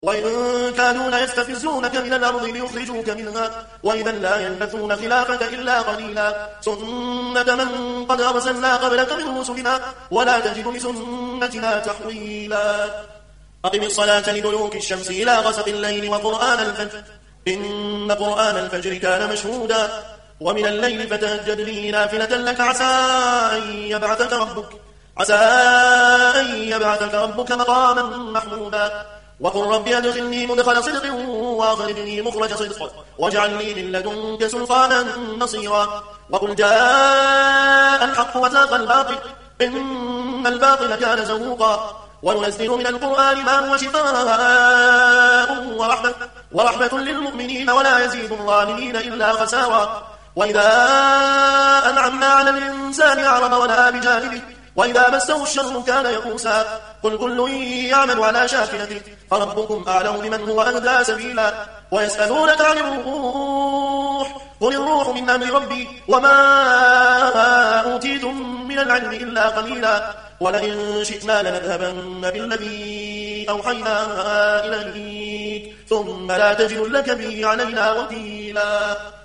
وإن كانوا ليستفزونك من الأرض ليخرجوك منها وإذا لا يلبثون خلافك إلا قليلا سنة من قد أرسلنا قبلك من رسلنا ولا تجد لسنتنا تحويلا أقم الصلاة لدلوك الشمس إلى غسق الليل وقرآن الفجر إن قرآن الفجر كان مشهودا ومن الليل فتهجد به نافلة لك عسى أن يبعثك ربك مقاما محمودا وقل رب أدخلني مدخل صدق وأخرجني مخرج صدق واجعل لي من لدنك سلطانا نصيرا وقل جاء الحق وزاق الباطل إن الباطل كان زهوقا وننزل من القرآن ما هو شفاء ورحمة للمؤمنين ولا يزيد الظالمين إلا خسارا وإذا أنعمنا على الإنسان أعرض ونأى بجانبه وإذا مسه الشر كان يئوسا قل كل يعمل على شاكلته فربكم أعلم بمن هو أهدى سبيلا ويسألونك عن الروح قل الروح من أمر ربي وما أوتيتم من العلم إلا قليلا ولئن شئنا لنذهبن بالذي أوحينا إليك ثم لا تجد لك به علينا وكيلا